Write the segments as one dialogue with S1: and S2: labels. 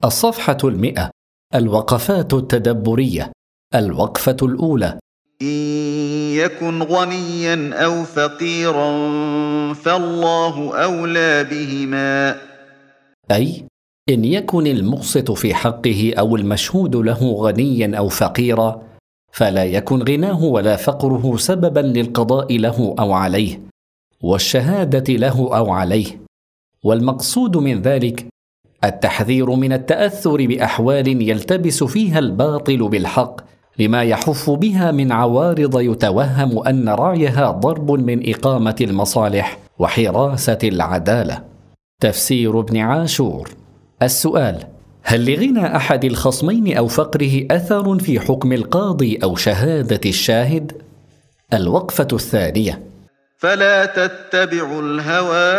S1: الصفحة 100. الوقفات التدبرية. الوقفة الأولى:
S2: إن يكن غنيا أو فقيرا فالله أولى بهما.
S1: أي إن يكن المقسط في حقه أو المشهود له غنيا أو فقيرا، فلا يكن غناه ولا فقره سببا للقضاء له أو عليه والشهادة له أو عليه. والمقصود من ذلك التحذير من التأثر بأحوال يلتبس فيها الباطل بالحق، لما يحف بها من عوارض يتوهم أن رعيها ضرب من إقامة المصالح وحراسة العدالة. تفسير ابن عاشور. السؤال: هل لغنى أحد الخصمين أو فقره أثر في حكم القاضي أو شهادة الشاهد؟ الوقفة الثانية:
S2: فلا تتبعوا الهوى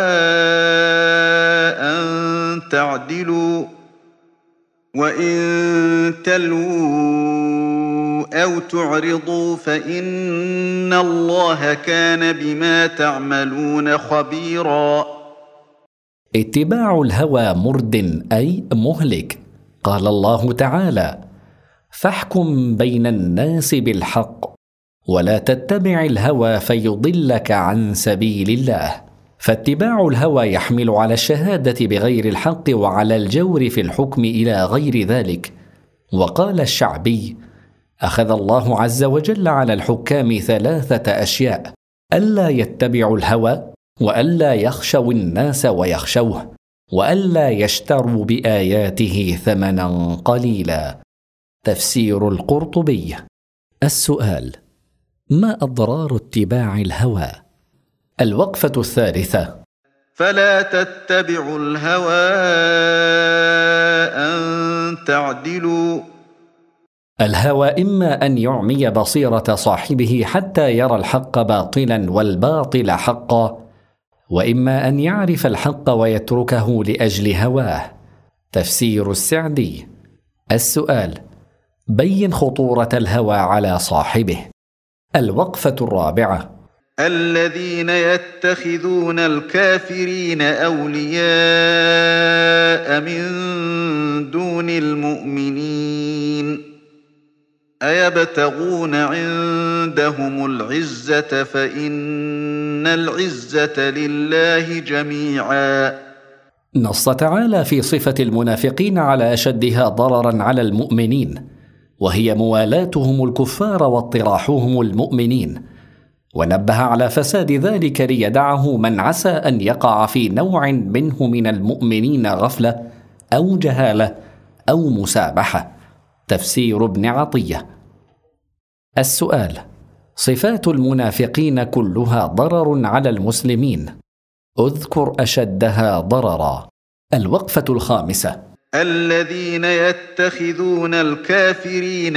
S2: أن تعدلوا، وإن تلووا أو تعرضوا فإن الله كان بما تعملون خبيرا.
S1: اتباع الهوى مرد أي مهلك. قال الله تعالى: فاحكم بين الناس بالحق ولا تتبع الهوى فيضلك عن سبيل الله. فاتباع الهوى يحمل على الشهادة بغير الحق وعلى الجور في الحكم إلى غير ذلك. وقال الشعبي: أخذ الله عز وجل على الحكام 3 أشياء: ألا يتبعوا الهوى، وألا يخشوا الناس ويخشوه، وألا يشتروا بآياته ثمنا قليلا. تفسير القرطبي. السؤال: ما أضرار اتباع الهوى؟ الوقفة الثالثة:
S2: فلا تتبعوا الهوى أن تعدلوا.
S1: الهوى إما أن يعمي بصيرة صاحبه حتى يرى الحق باطلا والباطل حقا، وإما أن يعرف الحق ويتركه لأجل هواه. تفسير السعدي. السؤال: بين خطورة الهوى على صاحبه. الوقفة الرابعة:
S2: الذين يتخذون الكافرين أولياء من دون المؤمنين أيبتغون عندهم العزة فإن العزة لله جميعا.
S1: نص تعالى في صفة المنافقين على أشدها ضررا على المؤمنين، وهي موالاتهم الكفار واطراحهم المؤمنين، ونبه على فساد ذلك ليدعه من عسى أن يقع في نوع منه من المؤمنين غفلة أو جهالة أو مسامحة. تفسير ابن عطية. السؤال: صفات المنافقين كلها ضرر على المسلمين، اذكر أشدها ضررا. الوقفة الخامسة:
S2: الذين يتخذون الكافرين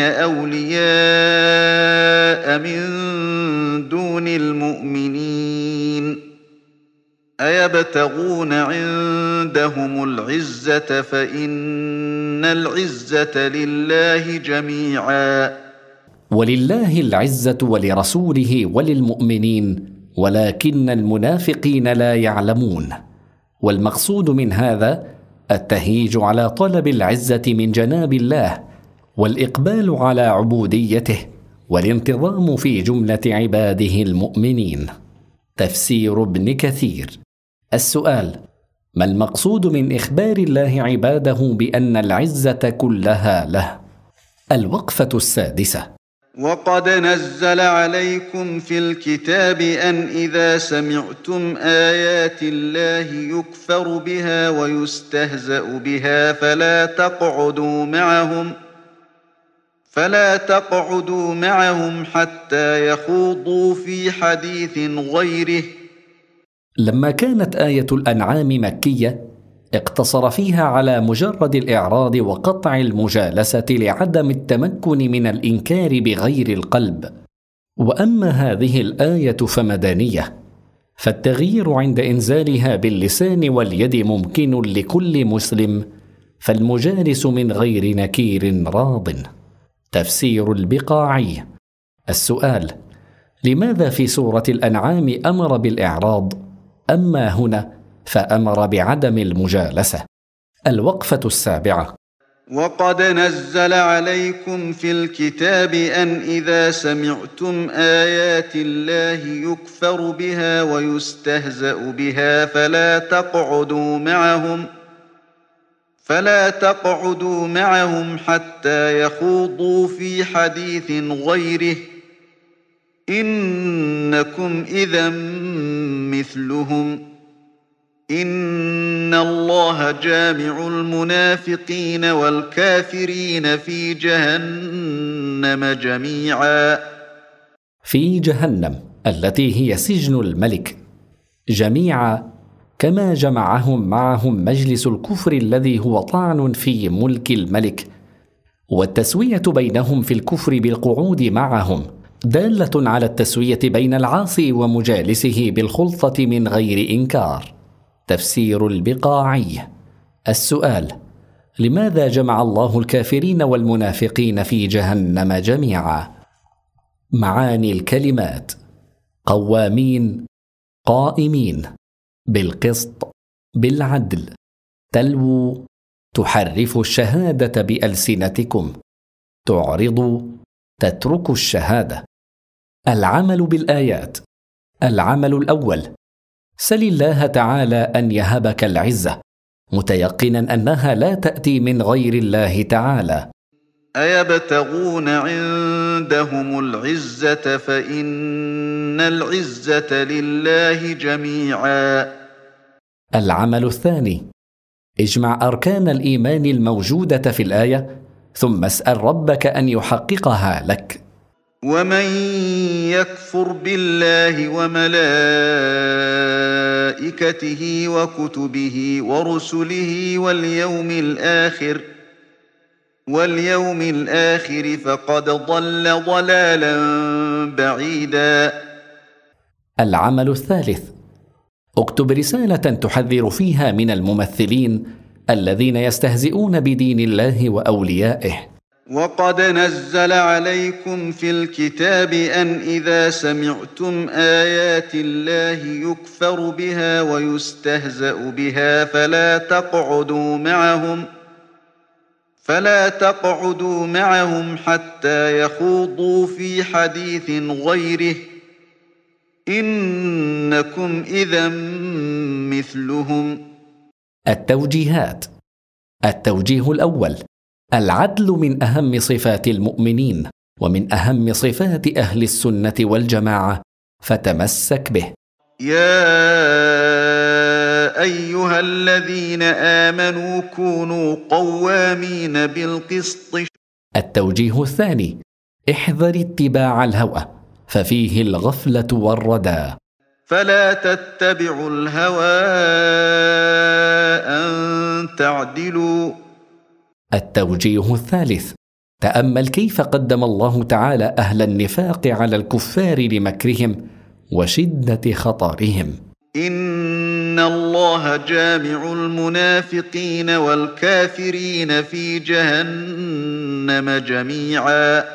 S2: أولياء من دون المؤمنين أيبتغون عندهم العزة فإن العزة لله جميعا.
S1: ولله العزة ولرسوله وللمؤمنين ولكن المنافقين لا يعلمون. والمقصود من هذا التهيج على طلب العزة من جناب الله، والإقبال على عبوديته، والانتظام في جملة عباده المؤمنين. تفسير ابن كثير. السؤال: ما المقصود من إخبار الله عباده بأن العزة كلها له؟ الوقفة السادسة:
S2: وقد نزل عليكم في الكتاب أن إذا سمعتم آيات الله يكفر بها ويستهزأ بها فلا تقعدوا معهم حتى يخوضوا في حديث غيره.
S1: لما كانت آية الأنعام مكية، اقتصر فيها على مجرد الإعراض وقطع المجالسة لعدم التمكن من الإنكار بغير القلب. وأما هذه الآية فمدنية، فالتغيير عند إنزالها باللسان واليد ممكن لكل مسلم، فالمجالس من غير نكير راض. تفسير البقاعي. السؤال: لماذا في سورة الأنعام أمر بالإعراض، أما هنا فأمر بعدم المجالسة؟ الوقفة السابعة:
S2: وقد نزل عليكم في الكتاب أن إذا سمعتم آيات الله يكفر بها ويستهزأ بها فلا تقعدوا معهم حتى يخوضوا في حديث غيره، إنكم إذا مثلهم، إن الله جامع المنافقين والكافرين في جهنم جميعا.
S1: في جهنم التي هي سجن الملك جميعا، كما جمعهم معهم مجلس الكفر الذي هو طعن في ملك الملك، والتسوية بينهم في الكفر بالقعود معهم دالة على التسوية بين العاصي ومجالسه بالخلطة من غير إنكار. تفسير البقاعي. السؤال: لماذا جمع الله الكافرين والمنافقين في جهنم جميعا؟ معاني الكلمات: قوامين، قائمين، بالقسط، بالعدل، تلووا، تحرفوا الشهادة بألسنتكم، تعرضوا، تتركوا الشهادة. العمل بالآيات. العمل الأول: سل الله تعالى أن يهبك العزة، متيقنا أنها لا تأتي من غير الله تعالى.
S2: أيبتغون عندهم العزة فإن العزة لله جميعا.
S1: العمل الثاني: اجمع أركان الإيمان الموجودة في الآية، ثم اسأل ربك أن يحققها لك.
S2: ومن يكفر بالله وملائكته وكتبه ورسله واليوم الآخر فقد ضل ضلالا بعيدا.
S1: العمل الثالث: اكتب رسالة تحذر فيها من الممثلين الذين يستهزئون بدين الله وأوليائه.
S2: وقد نزل عليكم في الكتاب أن إذا سمعتم آيات الله يكفر بها ويستهزأ بها فلا تقعدوا معهم حتى يخوضوا في حديث غيره، إنكم إذا مثلهم.
S1: التوجيهات. التوجيه الأول: العدل من أهم صفات المؤمنين ومن أهم صفات أهل السنة والجماعة، فتمسك به.
S2: يا أيها الذين آمنوا كونوا قوامين بالقسط.
S1: التوجيه الثاني: احذر اتباع الهوى، ففيه الغفلة والردى.
S2: فلا تتبعوا الهوى أن تعدلوا.
S1: التوجيه الثالث: تأمل كيف قدم الله تعالى أهل النفاق على الكفار لمكرهم وشدة خطرهم.
S2: إن الله جامع المنافقين والكافرين في جهنم جميعا.